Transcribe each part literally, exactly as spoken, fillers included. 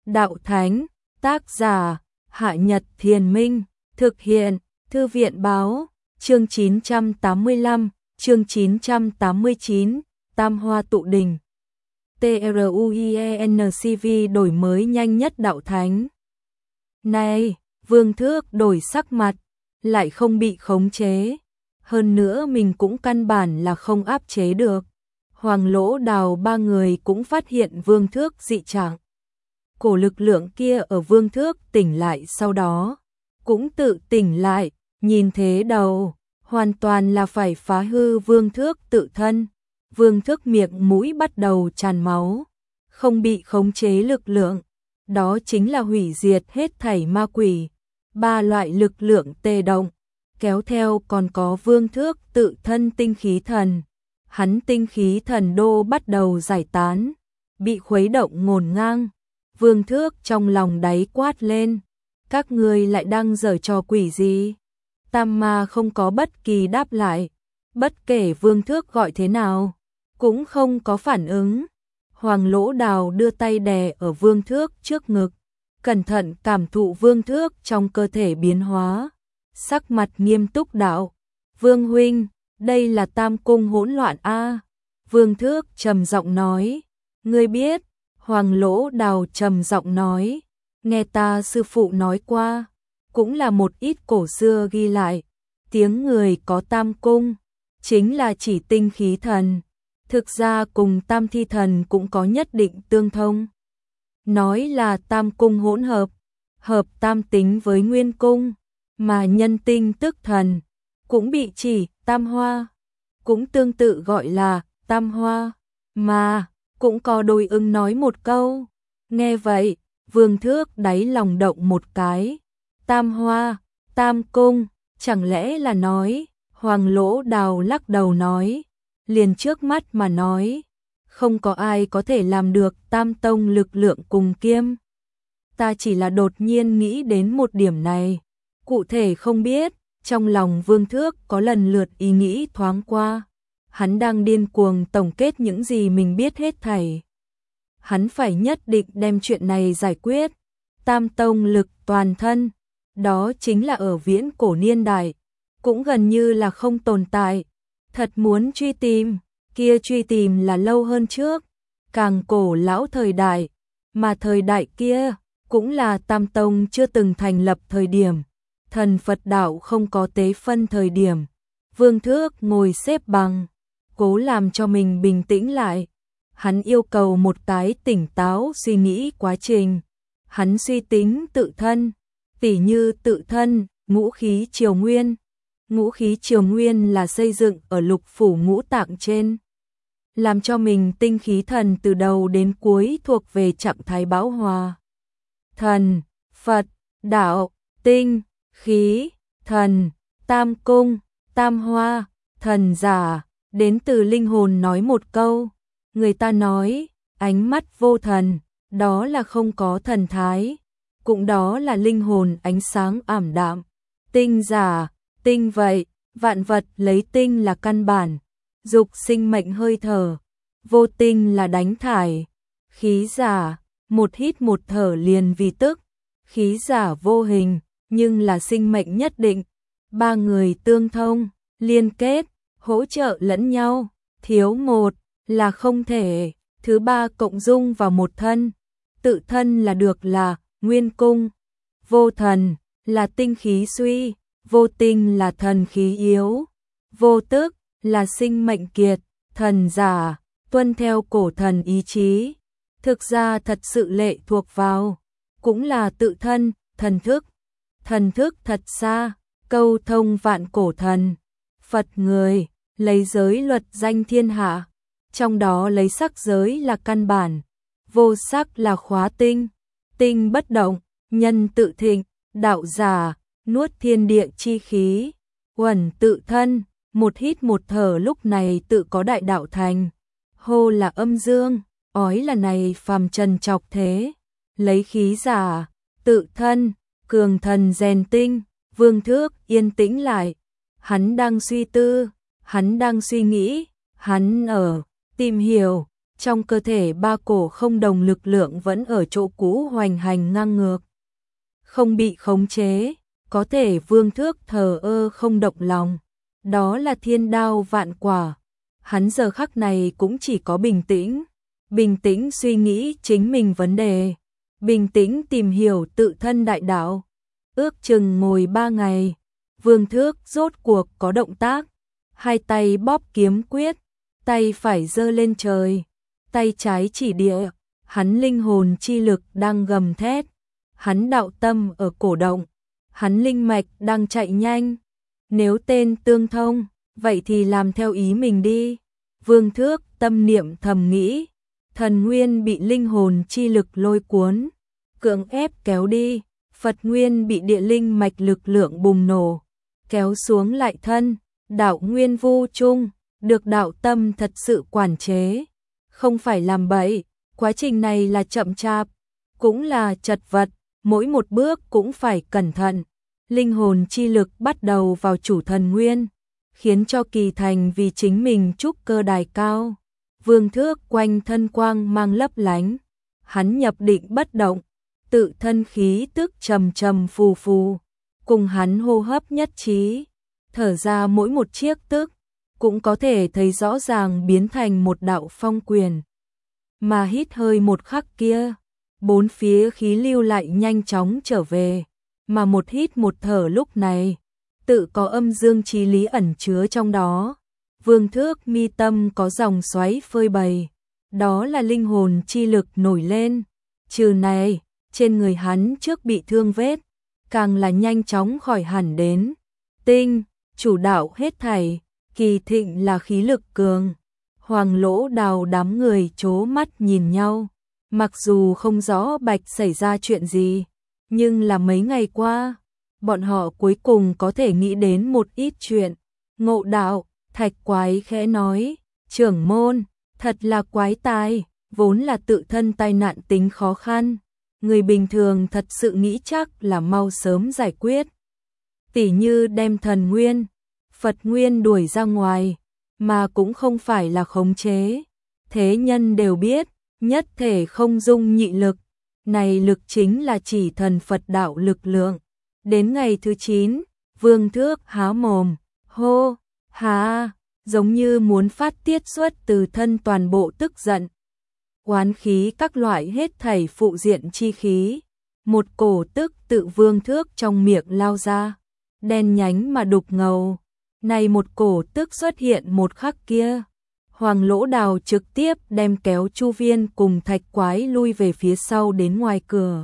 Đạo Thánh, tác giả, Hạ Nhật Thiền Minh, thực hiện, Thư viện Báo, chương chín trăm tám mươi lăm, chương chín trăm tám mươi chín, Tam Hoa Tụ Đỉnh. TRUIENCV đổi mới nhanh nhất Đạo Thánh. Này, Vương Thước đổi sắc mặt, lại không bị khống chế. Hơn nữa mình cũng căn bản là không áp chế được. Hoàng Lỗ Đào ba người cũng phát hiện Vương Thước dị trạng. Cổ lực lượng kia ở Vương Thước tỉnh lại sau đó, cũng tự tỉnh lại, nhìn thế đầu, hoàn toàn là phải phá hư Vương Thước tự thân. Vương Thước miệng mũi bắt đầu tràn máu, không bị khống chế lực lượng, đó chính là hủy diệt hết thảy ma quỷ. Ba loại lực lượng tê động, kéo theo còn có Vương Thước tự thân tinh khí thần. Hắn tinh khí thần đô bắt đầu giải tán, bị khuấy động ngổn ngang. Vương Thước trong lòng đáy quát lên, các ngươi lại đang giở trò quỷ gì? Tam ma không có bất kỳ đáp lại, bất kể Vương Thước gọi thế nào, cũng không có phản ứng. Hoàng Lỗ Đào đưa tay đè ở Vương Thước trước ngực, cẩn thận cảm thụ Vương Thước trong cơ thể biến hóa, sắc mặt nghiêm túc đạo, Vương huynh, đây là tam cung hỗn loạn a. Vương Thước trầm giọng nói, ngươi biết? Hoàng Lỗ Đào trầm giọng nói, nghe ta sư phụ nói qua, cũng là một ít cổ xưa ghi lại, tiếng người có tam cung, chính là chỉ tinh khí thần, thực ra cùng tam thi thần cũng có nhất định tương thông. Nói là tam cung hỗn hợp, hợp tam tính với nguyên cung, mà nhân tinh tức thần, cũng bị chỉ tam hoa, cũng tương tự gọi là tam hoa, mà cũng có đôi ưng nói một câu. Nghe vậy, Vương Thước đáy lòng động một cái. Tam hoa, tam cung, chẳng lẽ là nói? Hoàng Lỗ Đào lắc đầu nói, liền trước mắt mà nói, không có ai có thể làm được tam tông lực lượng cùng kiêm. Ta chỉ là đột nhiên nghĩ đến một điểm này, cụ thể không biết. Trong lòng Vương Thước có lần lượt ý nghĩ thoáng qua. Hắn đang điên cuồng tổng kết những gì mình biết hết thảy. Hắn phải nhất định đem chuyện này giải quyết. Tam tông lực toàn thân, đó chính là ở viễn cổ niên đại, cũng gần như là không tồn tại. Thật muốn truy tìm, kia truy tìm là lâu hơn trước, càng cổ lão thời đại, mà thời đại kia cũng là tam tông chưa từng thành lập thời điểm, thần Phật đạo không có tế phân thời điểm. Vương Thước ngồi xếp bằng, cố làm cho mình bình tĩnh lại. Hắn yêu cầu một cái tỉnh táo suy nghĩ quá trình. Hắn suy tính tự thân, tỉ như tự thân, ngũ khí triều nguyên. Ngũ khí triều nguyên là xây dựng ở lục phủ ngũ tạng trên, làm cho mình tinh khí thần từ đầu đến cuối thuộc về trạng thái bão hòa. Thần, Phật, đạo, tinh, khí, thần, tam cung, tam hoa, thần giả, đến từ linh hồn nói một câu. Người ta nói, ánh mắt vô thần, đó là không có thần thái, cũng đó là linh hồn ánh sáng ảm đạm. Tinh giả, tinh vậy, vạn vật lấy tinh là căn bản, dục sinh mệnh hơi thở, vô tinh là đánh thải. Khí giả, một hít một thở liền vì tức, khí giả vô hình, nhưng là sinh mệnh nhất định. Ba người tương thông, liên kết, hỗ trợ lẫn nhau, thiếu một là không thể, thứ ba cộng dung vào một thân. Tự thân là được là nguyên cung, vô thần là tinh khí suy, vô tinh là thần khí yếu, vô tức là sinh mệnh kiệt, thần giả tuân theo cổ thần ý chí. Thực ra thật sự lệ thuộc vào, cũng là tự thân, thần thức. Thần thức thật xa, câu thông vạn cổ thần. Phật người, lấy giới luật danh thiên hạ, trong đó lấy sắc giới là căn bản, vô sắc là khóa tinh, tinh bất động, nhân tự thịnh, đạo giả, nuốt thiên địa chi khí, uẩn tự thân, một hít một thở lúc này tự có đại đạo thành, hô là âm dương, ói là này phàm trần trọc thế, lấy khí giả, tự thân, cường thần rèn tinh. Vương Thước yên tĩnh lại, hắn đang suy tư, hắn đang suy nghĩ, hắn ở tìm hiểu, trong cơ thể ba cổ không đồng lực lượng vẫn ở chỗ cũ hoành hành ngang ngược. Không bị khống chế, có thể Vương Thước thờ ơ không động lòng. Đó là thiên đao vạn quả. Hắn giờ khắc này cũng chỉ có bình tĩnh. Bình tĩnh suy nghĩ chính mình vấn đề. Bình tĩnh tìm hiểu tự thân đại đạo. Ước chừng ngồi ba ngày. Vương Thước rốt cuộc có động tác. Hai tay bóp kiếm quyết. Tay phải giơ lên trời. Tay trái chỉ địa. Hắn linh hồn chi lực đang gầm thét. Hắn đạo tâm ở cổ động. Hắn linh mạch đang chạy nhanh. Nếu tên tương thông, vậy thì làm theo ý mình đi. Vương Thước tâm niệm thầm nghĩ. Thần nguyên bị linh hồn chi lực lôi cuốn, cưỡng ép kéo đi. Phật nguyên bị địa linh mạch lực lượng bùng nổ, kéo xuống lại thân. Đạo nguyên vu chung, được đạo tâm thật sự quản chế. Không phải làm bậy, quá trình này là chậm chạp, cũng là chật vật, mỗi một bước cũng phải cẩn thận. Linh hồn chi lực bắt đầu vào chủ thần nguyên, khiến cho kỳ thành vì chính mình trúc cơ đài cao. Vương Thước quanh thân quang mang lấp lánh, hắn nhập định bất động, tự thân khí tức trầm trầm phù phù, cùng hắn hô hấp nhất trí, thở ra mỗi một chiếc tức, cũng có thể thấy rõ ràng biến thành một đạo phong quyền. Mà hít hơi một khắc kia, bốn phía khí lưu lại nhanh chóng trở về, mà một hít một thở lúc này, tự có âm dương chí lý ẩn chứa trong đó. Vương Thước mi tâm có dòng xoáy phơi bày, đó là linh hồn chi lực nổi lên. Trừ này, trên người hắn trước bị thương vết, càng là nhanh chóng khỏi hẳn đến. Tinh, chủ đạo hết thảy, kỳ thịnh là khí lực cường. Hoàng Lỗ Đào đám người chố mắt nhìn nhau, mặc dù không rõ Bạch xảy ra chuyện gì, nhưng là mấy ngày qua, bọn họ cuối cùng có thể nghĩ đến một ít chuyện. Ngộ Đạo, Thạch Quái khẽ nói, trưởng môn, thật là quái tai, vốn là tự thân tai nạn tính khó khăn. Người bình thường thật sự nghĩ chắc là mau sớm giải quyết. Tỉ như đem thần nguyên, Phật nguyên đuổi ra ngoài, mà cũng không phải là khống chế. Thế nhân đều biết, nhất thể không dung nhị lực, này lực chính là chỉ thần Phật đạo lực lượng. Đến ngày thứ chín, Vương Thước há mồm, hô, hà, giống như muốn phát tiết xuất từ thân toàn bộ tức giận. Oán khí các loại hết thảy phụ diện chi khí, một cổ tức tự Vương Thước trong miệng lao ra, đen nhánh mà đục ngầu. Này một cổ tức xuất hiện một khắc kia, Hoàng Lỗ Đào trực tiếp đem kéo Chu Viên cùng Thạch Quái lui về phía sau đến ngoài cửa.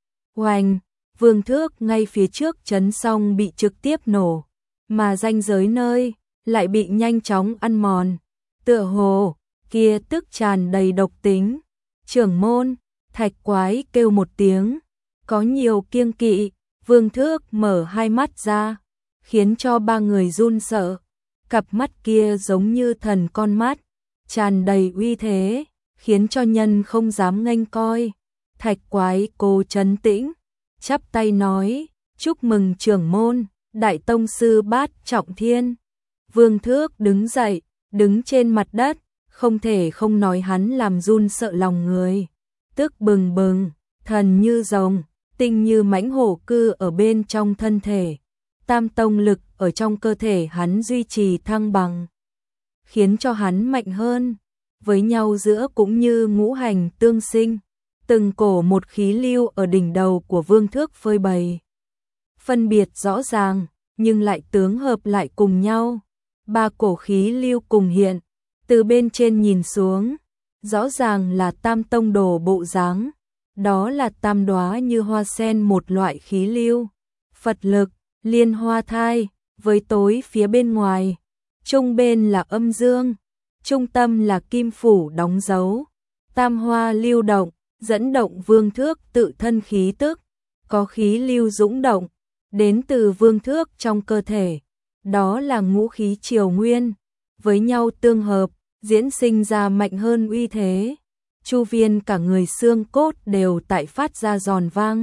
Oanh, Vương Thước ngay phía trước chấn xong bị trực tiếp nổ, mà ranh giới nơi lại bị nhanh chóng ăn mòn. Tựa hồ kia tức tràn đầy độc tính. Trưởng môn, Thạch Quái kêu một tiếng, có nhiều kiêng kỵ. Vương Thước mở hai mắt ra, khiến cho ba người run sợ. Cặp mắt kia giống như thần con mắt, tràn đầy uy thế, khiến cho nhân không dám nghênh coi. Thạch Quái cố trấn tĩnh, chắp tay nói, chúc mừng trưởng môn, đại tông sư bát trọng thiên. Vương Thước đứng dậy, đứng trên mặt đất, không thể không nói hắn làm run sợ lòng người. Tức bừng bừng, thần như rồng, tinh như mãnh hổ cư ở bên trong thân thể. Tam tông lực ở trong cơ thể hắn duy trì thăng bằng, khiến cho hắn mạnh hơn. Với nhau giữa cũng như ngũ hành tương sinh, từng cổ một khí lưu ở đỉnh đầu của Vương Thước phơi bày. Phân biệt rõ ràng, nhưng lại tướng hợp lại cùng nhau. Ba cổ khí lưu cùng hiện, từ bên trên nhìn xuống, rõ ràng là tam tông đồ bộ dáng. Đó là tam đóa như hoa sen một loại khí lưu. Phật lực, liên hoa thai, với tối phía bên ngoài. Trung bên là âm dương, trung tâm là kim phủ đóng dấu. Tam hoa lưu động, dẫn động Vương Thước tự thân khí tức. Có khí lưu dũng động, đến từ Vương Thước trong cơ thể. Đó là ngũ khí triều nguyên, với nhau tương hợp, diễn sinh ra mạnh hơn uy thế. Chu Viên cả người xương cốt đều tại phát ra giòn vang.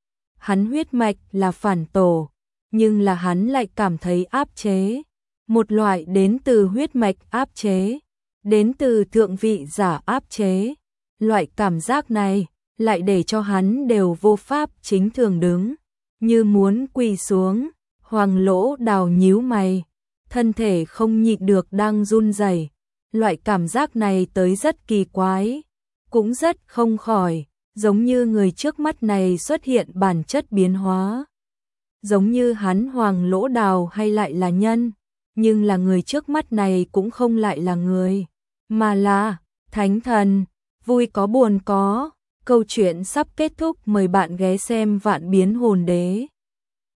Hắn huyết mạch là phản tổ, nhưng là hắn lại cảm thấy áp chế. Một loại đến từ huyết mạch áp chế, đến từ thượng vị giả áp chế. Loại cảm giác này lại để cho hắn đều vô pháp chính thường đứng, như muốn quỳ xuống. Hoàng Lỗ Đào nhíu mày, thân thể không nhịn được đang run rẩy. Loại cảm giác này tới rất kỳ quái, cũng rất không khỏi, giống như người trước mắt này xuất hiện bản chất biến hóa. Giống như hắn Hoàng Lỗ Đào hay lại là nhân, nhưng là người trước mắt này cũng không lại là người, mà là thánh thần. Vui có buồn có, câu chuyện sắp kết thúc, mời bạn ghé xem Vạn Biến Hồn Đế.